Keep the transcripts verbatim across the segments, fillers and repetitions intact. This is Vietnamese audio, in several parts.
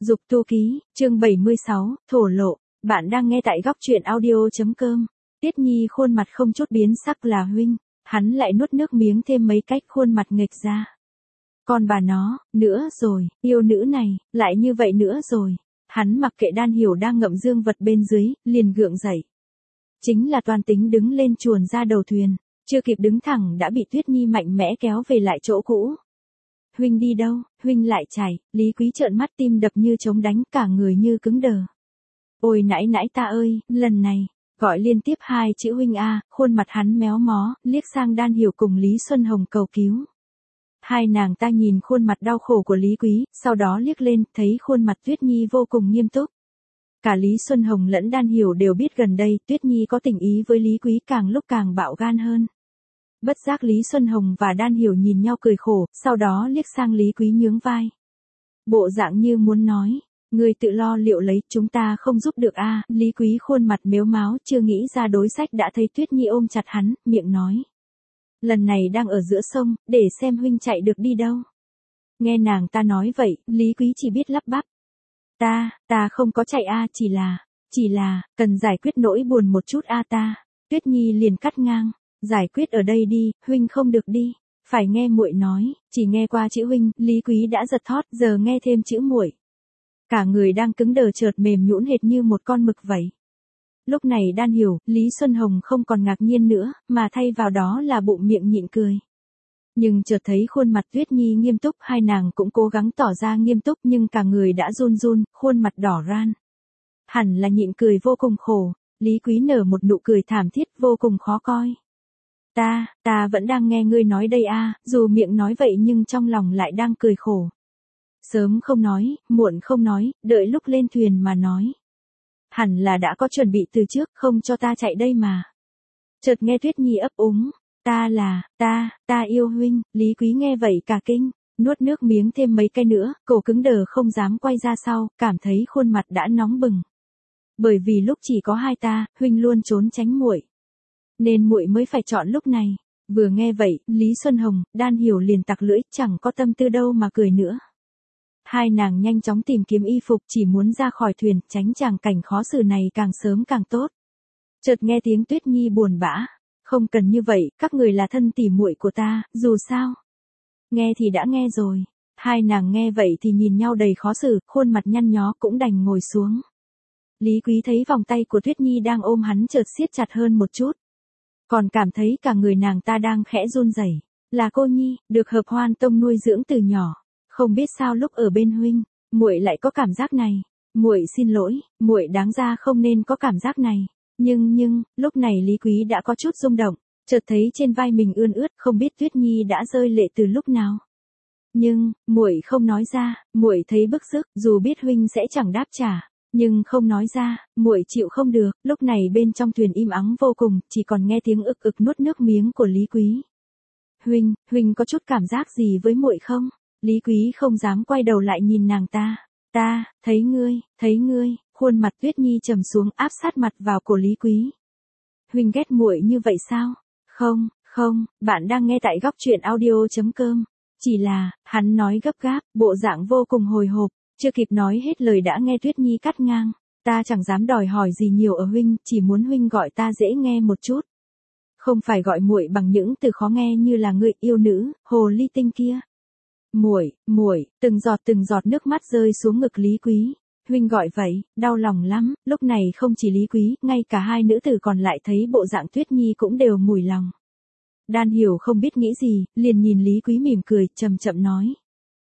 Dục tu ký, chương bảy mươi sáu, thổ lộ. Bạn đang nghe tại góc truyện audio.com. Tiết Nhi khuôn mặt không chút biến sắc là huynh, hắn lại nuốt nước miếng thêm mấy cách khuôn mặt nghịch ra. Còn bà nó, nữa rồi, yêu nữ này, lại như vậy nữa rồi. Hắn mặc kệ Đan Hiểu đang ngậm dương vật bên dưới, liền gượng dậy. Chính là toàn tính đứng lên chuồn ra đầu thuyền, chưa kịp đứng thẳng đã bị Tuyết Nhi mạnh mẽ kéo về lại chỗ cũ. Huynh đi đâu, huynh lại chạy, Lý Quý trợn mắt tim đập như trống đánh cả người như cứng đờ. Ôi nãy nãy ta ơi, lần này, gọi liên tiếp hai chữ huynh a, khuôn mặt hắn méo mó, liếc sang Đan Hiểu cùng Lý Xuân Hồng cầu cứu. Hai nàng ta nhìn khuôn mặt đau khổ của Lý Quý, sau đó liếc lên, thấy khuôn mặt Tuyết Nhi vô cùng nghiêm túc. Cả Lý Xuân Hồng lẫn Đan Hiểu đều biết gần đây Tuyết Nhi có tình ý với Lý Quý càng lúc càng bạo gan hơn. Bất giác Lý Xuân Hồng và Đan Hiểu nhìn nhau cười khổ, sau đó liếc sang Lý Quý nhướng vai. Bộ dạng như muốn nói, người tự lo liệu lấy, chúng ta không giúp được a. Lý Quý khuôn mặt mếu máo chưa nghĩ ra đối sách đã thấy Tuyết Nhi ôm chặt hắn, miệng nói. Lần này đang ở giữa sông, để xem huynh chạy được đi đâu. Nghe nàng ta nói vậy, Lý Quý chỉ biết lắp bắp. Ta, ta không có chạy a, chỉ là, chỉ là, cần giải quyết nỗi buồn một chút a ta. Tuyết Nhi liền cắt ngang. Giải quyết ở đây đi, huynh không được đi, phải nghe muội nói, chỉ nghe qua chữ huynh, Lý Quý đã giật thót, giờ nghe thêm chữ muội. Cả người đang cứng đờ chợt mềm nhũn hệt như một con mực vậy. Lúc này Đan Hiểu, Lý Xuân Hồng không còn ngạc nhiên nữa, mà thay vào đó là bụng miệng nhịn cười. Nhưng chợt thấy khuôn mặt Tuyết Nhi nghiêm túc, hai nàng cũng cố gắng tỏ ra nghiêm túc nhưng cả người đã run run, khuôn mặt đỏ ran. Hẳn là nhịn cười vô cùng khổ, Lý Quý nở một nụ cười thảm thiết vô cùng khó coi. Ta, ta vẫn đang nghe ngươi nói đây a, dù miệng nói vậy nhưng trong lòng lại đang cười khổ. Sớm không nói, muộn không nói, đợi lúc lên thuyền mà nói. Hẳn là đã có chuẩn bị từ trước, không cho ta chạy đây mà. Chợt nghe Tuyết Nhi ấp úng, ta là, ta, ta yêu huynh, Lý Quý nghe vậy cả kinh, nuốt nước miếng thêm mấy cái nữa, cổ cứng đờ không dám quay ra sau, cảm thấy khuôn mặt đã nóng bừng. Bởi vì lúc chỉ có hai ta, huynh luôn trốn tránh muội. Nên muội mới phải chọn lúc này. Vừa nghe vậy, Lý Xuân Hồng, Đan Hiểu liền tặc lưỡi, chẳng có tâm tư đâu mà cười nữa. Hai nàng nhanh chóng tìm kiếm y phục, chỉ muốn ra khỏi thuyền, tránh chàng cảnh khó xử này càng sớm càng tốt. Chợt nghe tiếng Tuyết Nhi buồn bã, không cần như vậy, các người là thân tỉ muội của ta, dù sao. Nghe thì đã nghe rồi. Hai nàng nghe vậy thì nhìn nhau đầy khó xử, khuôn mặt nhăn nhó cũng đành ngồi xuống. Lý Quý thấy vòng tay của Tuyết Nhi đang ôm hắn chợt siết chặt hơn một chút. Còn cảm thấy cả người nàng ta đang khẽ run rẩy. Là cô Nhi, được Hợp Hoan Tông nuôi dưỡng từ nhỏ, không biết sao lúc ở bên huynh, muội lại có cảm giác này. Muội xin lỗi, muội đáng ra không nên có cảm giác này. Nhưng nhưng, lúc này Lý Quý đã có chút rung động, chợt thấy trên vai mình ươn ướt, không biết Tuyết Nhi đã rơi lệ từ lúc nào. Nhưng, muội không nói ra, muội thấy bức rứt, dù biết huynh sẽ chẳng đáp trả. Nhưng không nói ra, muội chịu không được, lúc này bên trong thuyền im ắng vô cùng, chỉ còn nghe tiếng ực ực nuốt nước miếng của Lý Quý. Huynh, huynh có chút cảm giác gì với muội không? Lý Quý không dám quay đầu lại nhìn nàng ta. Ta, thấy ngươi, thấy ngươi, khuôn mặt Tuyết Nhi trầm xuống áp sát mặt vào cổ Lý Quý. Huynh ghét muội như vậy sao? Không, không, bạn đang nghe tại góc truyện audio.com. Chỉ là, hắn nói gấp gáp, bộ dạng vô cùng hồi hộp. Chưa kịp nói hết lời đã nghe Tuyết Nhi cắt ngang. Ta chẳng dám đòi hỏi gì nhiều ở huynh, chỉ muốn huynh gọi ta dễ nghe một chút. Không phải gọi muội bằng những từ khó nghe như là người yêu nữ, hồ ly tinh kia. Muội, muội, từng giọt từng giọt nước mắt rơi xuống ngực Lý Quý. Huynh gọi vậy, đau lòng lắm, lúc này không chỉ Lý Quý, ngay cả hai nữ tử còn lại thấy bộ dạng Tuyết Nhi cũng đều mùi lòng. Đan Hiểu không biết nghĩ gì, liền nhìn Lý Quý mỉm cười, chậm chậm nói.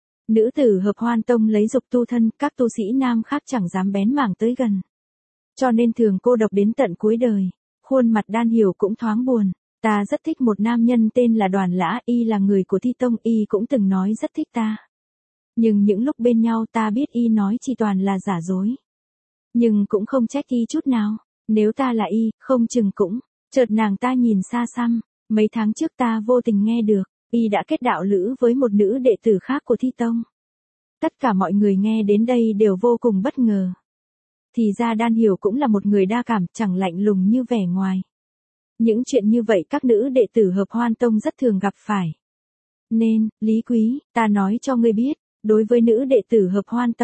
Nữ tử Hợp Hoan Tông lấy dục tu thân, các tu sĩ nam khác chẳng dám bén mảng tới gần. Cho nên thường cô độc đến tận cuối đời. Khuôn mặt Đan Hiểu cũng thoáng buồn. Ta rất thích một nam nhân tên là Đoàn Lã, y là người của Thi Tông, y cũng từng nói rất thích ta. Nhưng những lúc bên nhau ta biết y nói chỉ toàn là giả dối. Nhưng cũng không trách y chút nào. Nếu ta là y, không chừng cũng. Chợt nàng ta nhìn xa xăm. Mấy tháng trước ta vô tình nghe được. Y đã kết đạo lữ với một nữ đệ tử khác của Thi Tông. Tất cả mọi người nghe đến đây đều vô cùng bất ngờ. Thì ra Đan Hiểu cũng là một người đa cảm, chẳng lạnh lùng như vẻ ngoài. Những chuyện như vậy các nữ đệ tử Hợp Hoan Tông rất thường gặp phải. Nên, Lý Quý, ta nói cho ngươi biết, đối với nữ đệ tử Hợp Hoan Tông,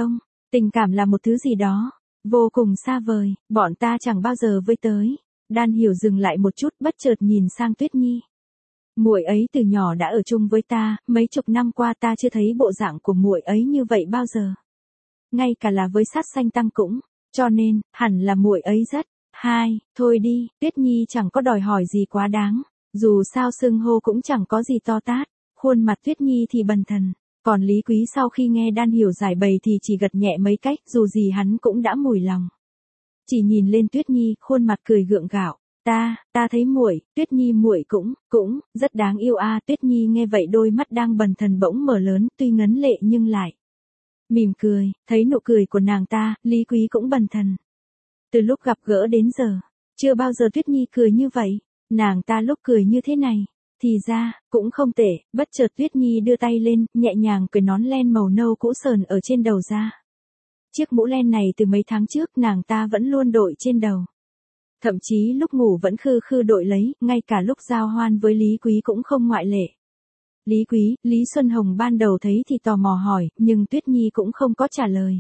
Tình cảm là một thứ gì đó, vô cùng xa vời, bọn ta chẳng bao giờ với tới. Đan Hiểu dừng lại một chút bất chợt nhìn sang Tuyết Nhi. Muội ấy từ nhỏ đã ở chung với ta, mấy chục năm qua ta chưa thấy bộ dạng của muội ấy như vậy bao giờ. Ngay cả là với Sát Sanh Tăng cũng, cho nên, hẳn là muội ấy rất, hai, thôi đi, Tuyết Nhi chẳng có đòi hỏi gì quá đáng, dù sao xưng hô cũng chẳng có gì to tát, khuôn mặt Tuyết Nhi thì bần thần, còn Lý Quý sau khi nghe Đan Hiểu giải bày thì chỉ gật nhẹ mấy cách, dù gì hắn cũng đã mùi lòng. Chỉ nhìn lên Tuyết Nhi, khuôn mặt cười gượng gạo. Ta, ta thấy muội, Tuyết Nhi muội cũng, cũng, rất đáng yêu a. Tuyết Nhi nghe vậy đôi mắt đang bần thần bỗng mở lớn, tuy ngấn lệ nhưng lại mỉm cười, thấy nụ cười của nàng ta, Lý Quý cũng bần thần. Từ lúc gặp gỡ đến giờ, chưa bao giờ Tuyết Nhi cười như vậy, nàng ta lúc cười như thế này, thì ra, cũng không tệ, bất chợt Tuyết Nhi đưa tay lên, nhẹ nhàng cởi nón len màu nâu cũ sờn ở trên đầu ra. Chiếc mũ len này từ mấy tháng trước nàng ta vẫn luôn đội trên đầu. Thậm chí lúc ngủ vẫn khư khư đội lấy, ngay cả lúc giao hoan với Lý Quý cũng không ngoại lệ. Lý Quý, Lý Xuân Hồng ban đầu thấy thì tò mò hỏi, nhưng Tuyết Nhi cũng không có trả lời.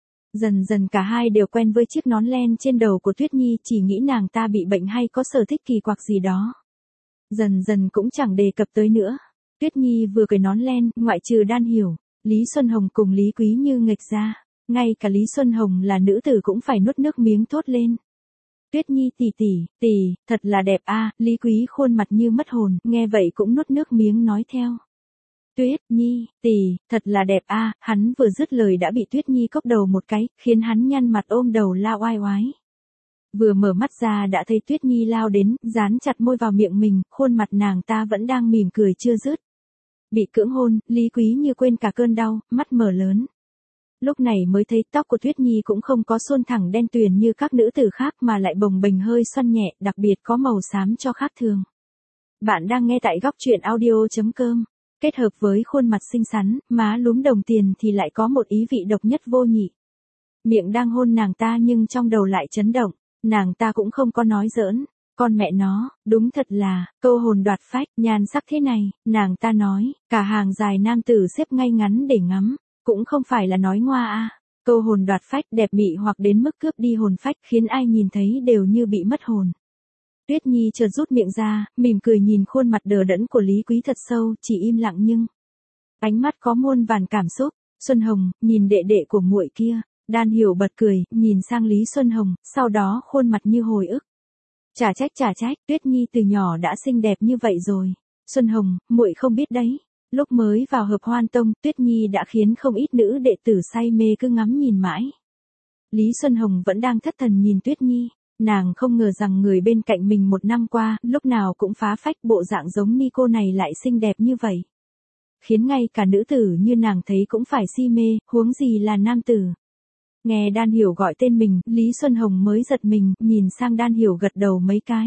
Dần dần cả hai đều quen với chiếc nón len trên đầu của Tuyết Nhi, chỉ nghĩ nàng ta bị bệnh hay có sở thích kỳ quặc gì đó. Dần dần cũng chẳng đề cập tới nữa. Tuyết Nhi vừa cởi nón len, ngoại trừ Đan Hiểu, Lý Xuân Hồng cùng Lý Quý như nghịch ra. Ngay cả Lý Xuân Hồng là nữ tử cũng phải nuốt nước miếng thốt lên. Tuyết Nhi tỷ tỷ, tỷ, thật là đẹp a. Lý Quý khuôn mặt như mất hồn, nghe vậy cũng nuốt nước miếng nói theo. Tuyết Nhi, tỷ, thật là đẹp a. Hắn vừa dứt lời đã bị Tuyết Nhi cốc đầu một cái, khiến hắn nhăn mặt ôm đầu la oai oái. Vừa mở mắt ra đã thấy Tuyết Nhi lao đến, dán chặt môi vào miệng mình, khuôn mặt nàng ta vẫn đang mỉm cười chưa dứt. Bị cưỡng hôn, Lý Quý như quên cả cơn đau, mắt mở lớn. Lúc này mới thấy tóc của Tuyết Nhi cũng không có suôn thẳng đen tuyền như các nữ tử khác mà lại bồng bềnh hơi xoăn nhẹ, đặc biệt có màu xám cho khác thường. Bạn đang nghe tại góc truyện audio chấm com. Kết hợp với khuôn mặt xinh xắn, má lúm đồng tiền thì lại có một ý vị độc nhất vô nhị. Miệng đang hôn nàng ta nhưng trong đầu lại chấn động, nàng ta cũng không có nói giỡn. Con mẹ nó, đúng thật là, câu hồn đoạt phách, nhan sắc thế này, nàng ta nói, cả hàng dài nam tử xếp ngay ngắn để ngắm. Cũng không phải là nói ngoa a. Câu hồn đoạt phách đẹp mị hoặc đến mức cướp đi hồn phách khiến ai nhìn thấy đều như bị mất hồn. Tuyết Nhi chợt rút miệng ra, mỉm cười nhìn khuôn mặt đờ đẫn của Lý Quý thật sâu, chỉ im lặng nhưng ánh mắt có muôn vàn cảm xúc. Xuân Hồng, nhìn đệ đệ của muội kia. Đan Hiểu bật cười, nhìn sang Lý Xuân Hồng, sau đó khuôn mặt như hồi ức. Chả trách chả trách, Tuyết Nhi từ nhỏ đã xinh đẹp như vậy rồi. Xuân Hồng, muội không biết đấy. Lúc mới vào Hợp Hoan Tông, Tuyết Nhi đã khiến không ít nữ đệ tử say mê cứ ngắm nhìn mãi. Lý Xuân Hồng vẫn đang thất thần nhìn Tuyết Nhi, nàng không ngờ rằng người bên cạnh mình một năm qua, lúc nào cũng phá phách bộ dạng giống ni cô này lại xinh đẹp như vậy. Khiến ngay cả nữ tử như nàng thấy cũng phải si mê, huống gì là nam tử. Nghe Đan Hiểu gọi tên mình, Lý Xuân Hồng mới giật mình, nhìn sang Đan Hiểu gật đầu mấy cái.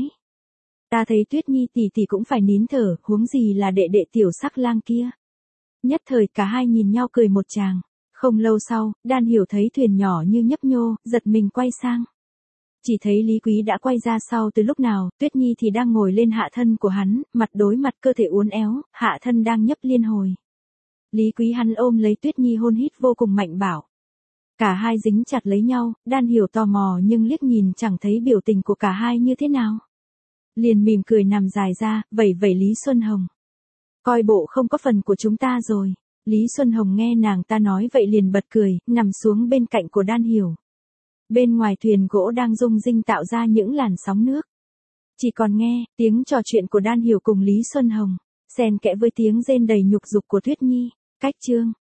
Ta thấy Tuyết Nhi tỷ tỷ cũng phải nín thở, huống gì là đệ đệ tiểu sắc lang kia. Nhất thời cả hai nhìn nhau cười một tràng. Không lâu sau, Đan Hiểu thấy thuyền nhỏ như nhấp nhô, giật mình quay sang. Chỉ thấy Lý Quý đã quay ra sau từ lúc nào, Tuyết Nhi thì đang ngồi lên hạ thân của hắn, mặt đối mặt cơ thể uốn éo, hạ thân đang nhấp liên hồi. Lý Quý hắn ôm lấy Tuyết Nhi hôn hít vô cùng mạnh bảo. Cả hai dính chặt lấy nhau, Đan Hiểu tò mò nhưng liếc nhìn chẳng thấy biểu tình của cả hai như thế nào. Liền mỉm cười nằm dài ra, vẩy vẩy Lý Xuân Hồng. Coi bộ không có phần của chúng ta rồi. Lý Xuân Hồng nghe nàng ta nói vậy liền bật cười, nằm xuống bên cạnh của Đan Hiểu. Bên ngoài thuyền gỗ đang rung rinh tạo ra những làn sóng nước. Chỉ còn nghe tiếng trò chuyện của Đan Hiểu cùng Lý Xuân Hồng, xen kẽ với tiếng rên đầy nhục dục của Tuyết Nhi. Cách chương